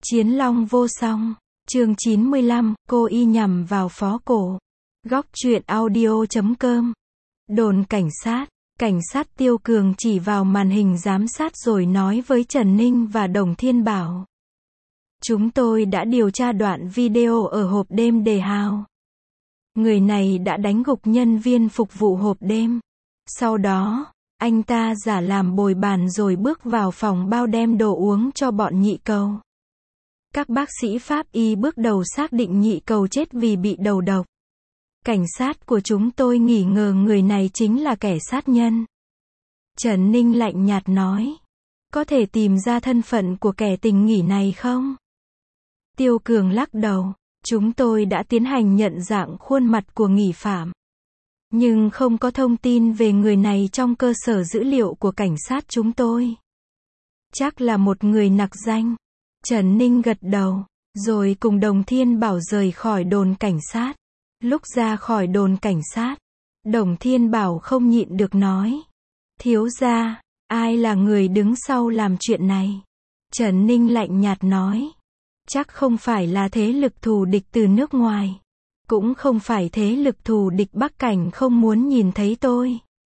Chiến long vô song. Chương 95, cô y nhằm vào phó cổ. Góc truyện audio.com. Đồn cảnh sát. Cảnh sát Tiêu Cường chỉ vào màn hình giám sát rồi nói với Trần Ninh và Đồng Thiên Bảo. Chúng tôi đã điều tra đoạn video ở hộp đêm Đề Hào. Người này đã đánh gục nhân viên phục vụ hộp đêm. Sau đó, anh ta giả làm bồi bàn rồi bước vào phòng bao đem đồ uống cho bọn nhị cầu. Các bác sĩ pháp y bước đầu xác định nhị cầu chết vì bị đầu độc. Cảnh sát của chúng tôi nghi ngờ người này chính là kẻ sát nhân. Trần Ninh lạnh nhạt nói. Có thể tìm ra thân phận của kẻ tình nghỉ này không? Tiêu Cường lắc đầu. Chúng tôi đã tiến hành nhận dạng khuôn mặt của nghi phạm. Nhưng không có thông tin về người này trong cơ sở dữ liệu của cảnh sát chúng tôi. Chắc là một người nặc danh. Trần Ninh gật đầu, rồi cùng Đồng Thiên Bảo rời khỏi đồn cảnh sát. Lúc ra khỏi đồn cảnh sát, Đồng Thiên Bảo không nhịn được nói. Thiếu gia, ai là người đứng sau làm chuyện này? Trần Ninh lạnh nhạt nói. Chắc không phải là thế lực thù địch từ nước ngoài. Cũng không phải thế lực thù địch Bắc Cảnh không muốn nhìn thấy tôi.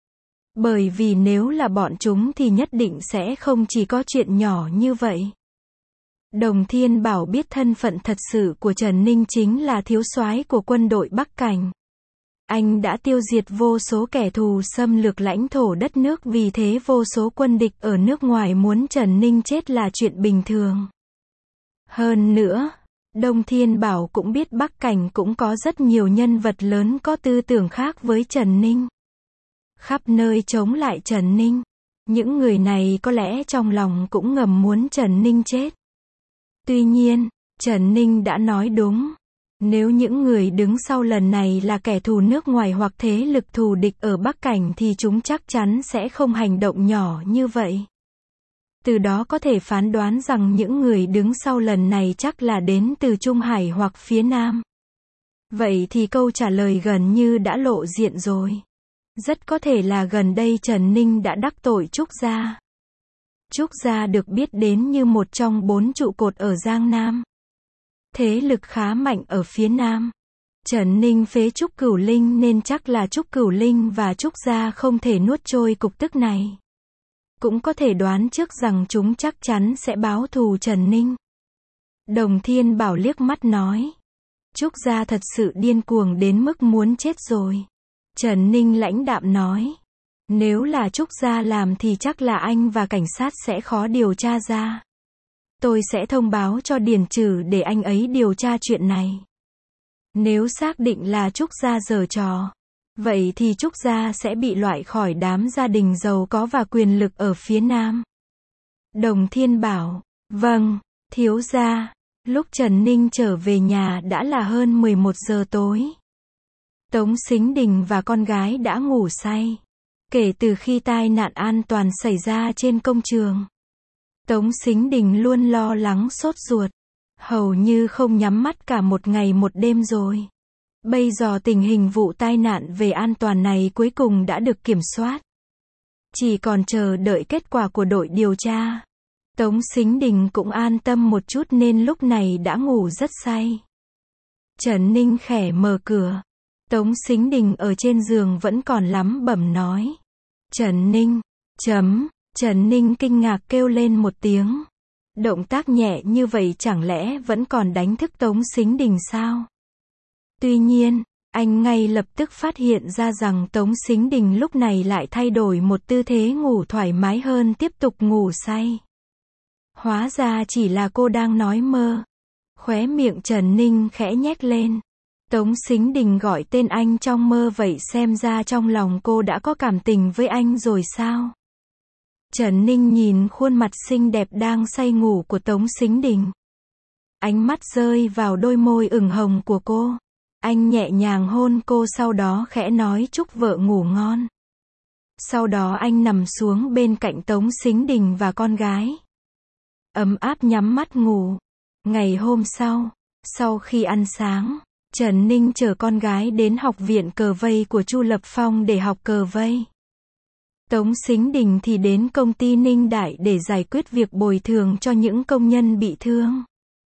Bởi vì nếu là bọn chúng thì nhất định sẽ không chỉ có chuyện nhỏ như vậy. Đồng Thiên Bảo biết thân phận thật sự của Trần Ninh chính là thiếu soái của quân đội Bắc Cảnh. Anh đã tiêu diệt vô số kẻ thù xâm lược lãnh thổ đất nước, vì thế vô số quân địch ở nước ngoài muốn Trần Ninh chết là chuyện bình thường. Hơn nữa, Đồng Thiên Bảo cũng biết Bắc Cảnh cũng có rất nhiều nhân vật lớn có tư tưởng khác với Trần Ninh. Khắp nơi chống lại Trần Ninh. Những người này có lẽ trong lòng cũng ngầm muốn Trần Ninh chết. Tuy nhiên, Trần Ninh đã nói đúng. Nếu những người đứng sau lần này là kẻ thù nước ngoài hoặc thế lực thù địch ở Bắc Cảnh thì chúng chắc chắn sẽ không hành động nhỏ như vậy. Từ đó có thể phán đoán rằng những người đứng sau lần này chắc là đến từ Trung Hải hoặc phía Nam. Vậy thì câu trả lời gần như đã lộ diện rồi. Rất có thể là gần đây Trần Ninh đã đắc tội Trúc Gia. Trúc Gia được biết đến như một trong 4 trụ cột ở Giang Nam. Thế lực khá mạnh ở phía Nam. Trần Ninh phế Trúc Cửu Linh nên chắc là Trúc Cửu Linh và Trúc Gia không thể nuốt trôi cục tức này. Cũng có thể đoán trước rằng chúng chắc chắn sẽ báo thù Trần Ninh. Đồng Thiên Bảo liếc mắt nói. Trúc Gia thật sự điên cuồng đến mức muốn chết rồi. Trần Ninh lãnh đạm nói. Nếu là Trúc Gia làm thì chắc là anh và cảnh sát sẽ khó điều tra ra. Tôi sẽ thông báo cho Điền Trừ để anh ấy điều tra chuyện này. Nếu xác định là Trúc Gia giở trò, vậy thì Trúc Gia sẽ bị loại khỏi đám gia đình giàu có và quyền lực ở phía Nam. Đồng Thiên Bảo, vâng, thiếu gia. Lúc Trần Ninh trở về nhà đã là hơn 11 giờ tối. Tống Sính Đình và con gái đã ngủ say. Kể từ khi tai nạn an toàn xảy ra trên công trường, Tống Sính Đình luôn lo lắng sốt ruột. Hầu như không nhắm mắt cả một ngày một đêm rồi. Bây giờ tình hình vụ tai nạn về an toàn này cuối cùng đã được kiểm soát. Chỉ còn chờ đợi kết quả của đội điều tra. Tống Sính Đình cũng an tâm một chút nên lúc này đã ngủ rất say. Trần Ninh khẽ mở cửa. Tống Sính Đình ở trên giường vẫn còn lắm bẩm nói. Trần Ninh, Trần Ninh kinh ngạc kêu lên một tiếng. Động tác nhẹ như vậy chẳng lẽ vẫn còn đánh thức Tống Sính Đình sao? Tuy nhiên, anh ngay lập tức phát hiện ra rằng Tống Sính Đình lúc này lại thay đổi một tư thế ngủ thoải mái hơn, tiếp tục ngủ say. Hóa ra chỉ là cô đang nói mơ. Khóe miệng Trần Ninh khẽ nhếch lên. Tống Sính Đình gọi tên anh trong mơ, vậy xem ra trong lòng cô đã có cảm tình với anh rồi sao? Trần Ninh nhìn khuôn mặt xinh đẹp đang say ngủ của Tống Sính Đình. Ánh mắt rơi vào đôi môi ửng hồng của cô. Anh nhẹ nhàng hôn cô, sau đó khẽ nói chúc vợ ngủ ngon. Sau đó anh nằm xuống bên cạnh Tống Sính Đình và con gái. Ấm áp nhắm mắt ngủ. Ngày hôm sau, sau khi ăn sáng, Trần Ninh chở con gái đến học viện cờ vây của Chu Lập Phong để học cờ vây. Tống Sính Đình thì đến công ty Ninh Đại để giải quyết việc bồi thường cho những công nhân bị thương.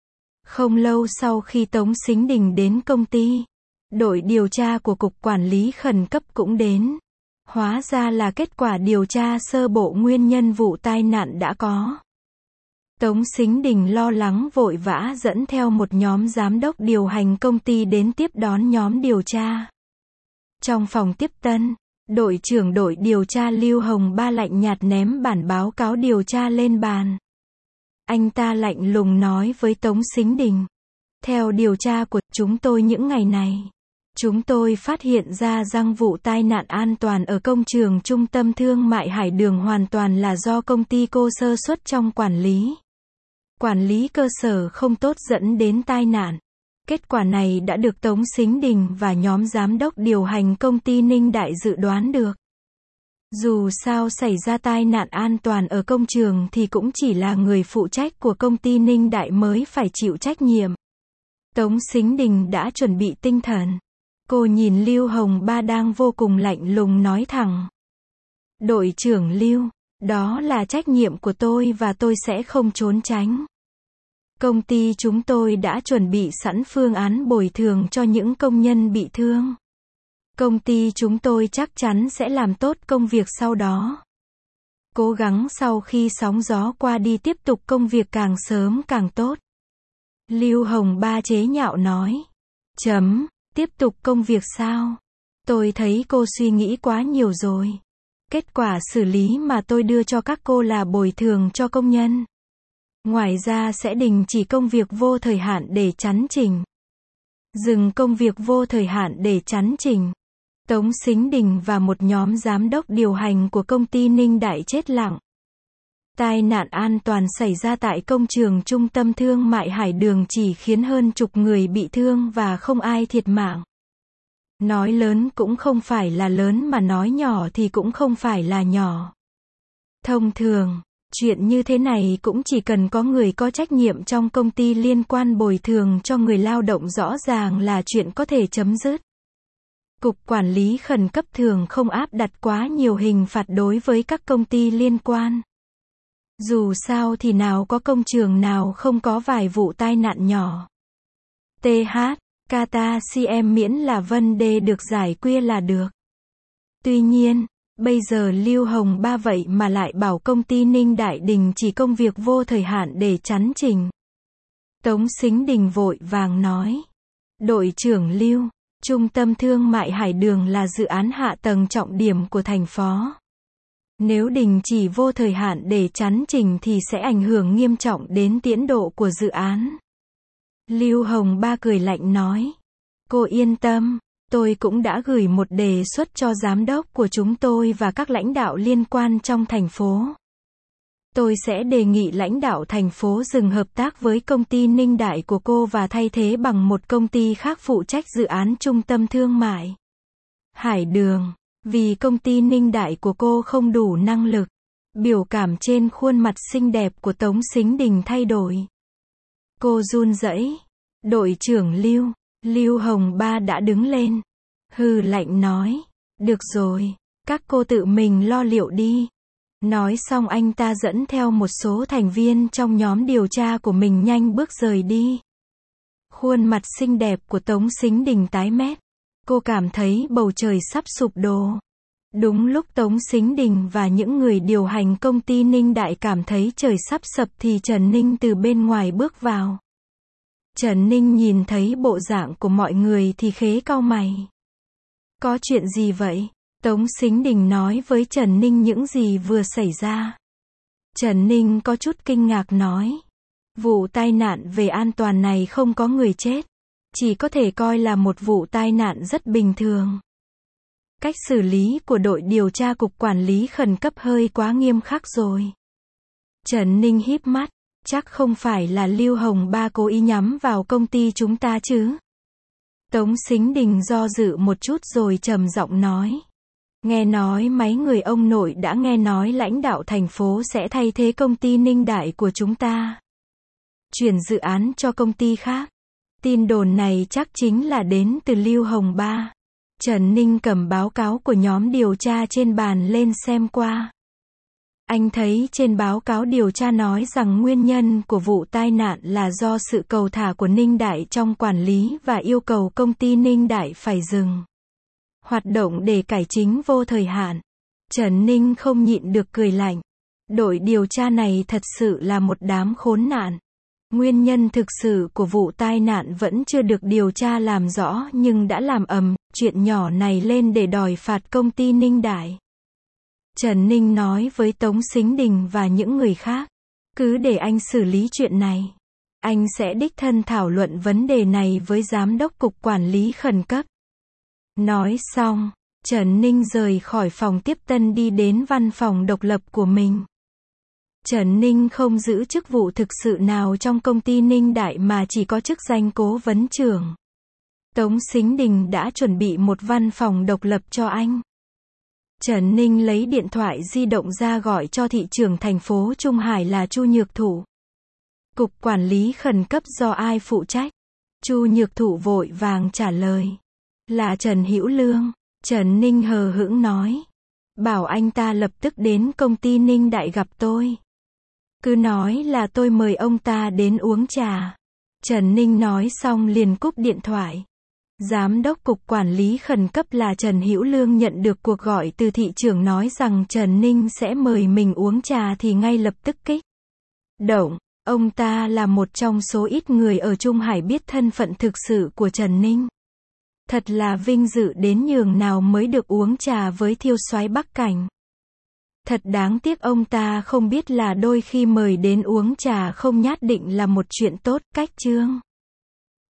Không lâu sau khi Tống Sính Đình đến công ty, đội điều tra của Cục Quản lý Khẩn cấp cũng đến. Hóa ra là kết quả điều tra sơ bộ nguyên nhân vụ tai nạn đã có. Tống Sính Đình lo lắng vội vã dẫn theo một nhóm giám đốc điều hành công ty đến tiếp đón nhóm điều tra. Trong phòng tiếp tân, đội trưởng đội điều tra Lưu Hồng Ba lạnh nhạt ném bản báo cáo điều tra lên bàn. Anh ta lạnh lùng nói với Tống Sính Đình. Theo điều tra của chúng tôi những ngày này, chúng tôi phát hiện ra rằng vụ tai nạn an toàn ở công trường Trung tâm Thương mại Hải Đường hoàn toàn là do công ty cô sơ suất trong quản lý. Quản lý cơ sở không tốt dẫn đến tai nạn. Kết quả này đã được Tống Sính Đình và nhóm giám đốc điều hành công ty Ninh Đại dự đoán được. Dù sao xảy ra tai nạn an toàn ở công trường thì cũng chỉ là người phụ trách của công ty Ninh Đại mới phải chịu trách nhiệm. Tống Sính Đình đã chuẩn bị tinh thần. Cô nhìn Lưu Hồng Ba đang vô cùng lạnh lùng nói thẳng. Đội trưởng Lưu, đó là trách nhiệm của tôi và tôi sẽ không trốn tránh. Công ty chúng tôi đã chuẩn bị sẵn phương án bồi thường cho những công nhân bị thương. Công ty chúng tôi chắc chắn sẽ làm tốt công việc sau đó. Cố gắng sau khi sóng gió qua đi tiếp tục công việc càng sớm càng tốt. Lưu Hồng Ba chế nhạo nói. Tiếp tục công việc sao? Tôi thấy cô suy nghĩ quá nhiều rồi. Kết quả xử lý mà tôi đưa cho các cô là bồi thường cho công nhân. Ngoài ra sẽ đình chỉ công việc vô thời hạn để chắn chỉnh. Dừng công việc vô thời hạn để chắn chỉnh. Tống Sính Đình và một nhóm giám đốc điều hành của công ty Ninh Đại chết lặng. Tai nạn an toàn xảy ra tại công trường Trung tâm Thương mại Hải Đường chỉ khiến hơn chục người bị thương và không ai thiệt mạng. Nói lớn cũng không phải là lớn mà nói nhỏ thì cũng không phải là nhỏ. Thông thường, chuyện như thế này cũng chỉ cần có người có trách nhiệm trong công ty liên quan bồi thường cho người lao động rõ ràng là chuyện có thể chấm dứt. Cục Quản lý Khẩn cấp thường không áp đặt quá nhiều hình phạt đối với các công ty liên quan. Dù sao thì nào có công trường nào không có vài vụ tai nạn nhỏ. Kata CM miễn là vấn đề được giải quyết là được. Tuy nhiên, bây giờ Lưu Hồng Ba vậy mà lại bảo công ty Ninh Đại đình chỉ công việc vô thời hạn để chắn chỉnh. Tống Sính Đình vội vàng nói. Đội trưởng Lưu, Trung tâm Thương mại Hải Đường là dự án hạ tầng trọng điểm của thành phố. Nếu đình chỉ vô thời hạn để chắn chỉnh thì sẽ ảnh hưởng nghiêm trọng đến tiến độ của dự án. Lưu Hồng Ba cười lạnh nói. Cô yên tâm, tôi cũng đã gửi một đề xuất cho giám đốc của chúng tôi và các lãnh đạo liên quan trong thành phố. Tôi sẽ đề nghị lãnh đạo thành phố dừng hợp tác với công ty Ninh Đại của cô và thay thế bằng một công ty khác phụ trách dự án trung tâm thương mại Hải Đường, vì công ty Ninh Đại của cô không đủ năng lực. Biểu cảm trên khuôn mặt xinh đẹp của Tống Sính Đình thay đổi. Cô run rẩy. Đội trưởng Lưu, Lưu Hồng Ba đã đứng lên. Hừ lạnh nói. Được rồi, các cô tự mình lo liệu đi. Nói xong anh ta dẫn theo một số thành viên trong nhóm điều tra của mình nhanh bước rời đi. Khuôn mặt xinh đẹp của Tống Sính Đình tái mét. Cô cảm thấy bầu trời sắp sụp đổ. Đúng lúc Tống Sính Đình và những người điều hành công ty Ninh Đại cảm thấy trời sắp sập thì Trần Ninh từ bên ngoài bước vào. Trần Ninh nhìn thấy bộ dạng của mọi người thì khế cau mày. Có chuyện gì vậy? Tống Sính Đình nói với Trần Ninh những gì vừa xảy ra. Trần Ninh có chút kinh ngạc nói. Vụ tai nạn về an toàn này không có người chết. Chỉ có thể coi là một vụ tai nạn rất bình thường. Cách xử lý của đội điều tra Cục Quản lý Khẩn cấp hơi quá nghiêm khắc rồi. Trần Ninh híp mắt. Chắc không phải là Lưu Hồng Ba cố ý nhắm vào công ty chúng ta chứ? Tống Sính Đình do dự một chút rồi trầm giọng nói. Nghe nói mấy người ông nội đã nghe nói lãnh đạo thành phố sẽ thay thế công ty Ninh Đại của chúng ta. Chuyển dự án cho công ty khác. Tin đồn này chắc chính là đến từ Lưu Hồng Ba. Trần Ninh cầm báo cáo của nhóm điều tra trên bàn lên xem qua. Anh thấy trên báo cáo điều tra nói rằng nguyên nhân của vụ tai nạn là do sự cầu thả của Ninh Đại trong quản lý và yêu cầu công ty Ninh Đại phải dừng hoạt động để cải chính vô thời hạn. Trần Ninh không nhịn được cười lạnh. Đội điều tra này thật sự là một đám khốn nạn. Nguyên nhân thực sự của vụ tai nạn vẫn chưa được điều tra làm rõ nhưng đã làm ầm chuyện nhỏ này lên để đòi phạt công ty Ninh Đại. Trần Ninh nói với Tống Sính Đình và những người khác. Cứ để anh xử lý chuyện này. Anh sẽ đích thân thảo luận vấn đề này với Giám đốc Cục Quản lý Khẩn cấp. Nói xong, Trần Ninh rời khỏi phòng tiếp tân đi đến văn phòng độc lập của mình. Trần Ninh không giữ chức vụ thực sự nào trong công ty Ninh Đại mà chỉ có chức danh cố vấn trưởng. Tống Sính Đình đã chuẩn bị một văn phòng độc lập cho anh. Trần Ninh lấy điện thoại di động ra gọi cho thị trưởng thành phố Trung Hải là Chu Nhược Thụ. Cục Quản lý Khẩn cấp do ai phụ trách? Chu Nhược Thụ vội vàng trả lời. Là Trần Hữu Lương. Trần Ninh hờ hững nói. Bảo anh ta lập tức đến công ty Ninh Đại gặp tôi. Cứ nói là tôi mời ông ta đến uống trà. Trần Ninh nói xong liền cúp điện thoại. Giám đốc Cục Quản lý Khẩn cấp là Trần Hữu Lương nhận được cuộc gọi từ thị trưởng nói rằng Trần Ninh sẽ mời mình uống trà thì ngay lập tức kích động. Ông ta là một trong số ít người ở Trung Hải biết thân phận thực sự của Trần Ninh. Thật là vinh dự đến nhường nào mới được uống trà với thiêu soái Bắc Cảnh. Thật đáng tiếc ông ta không biết là đôi khi mời đến uống trà không nhất định là một chuyện tốt. Cách chương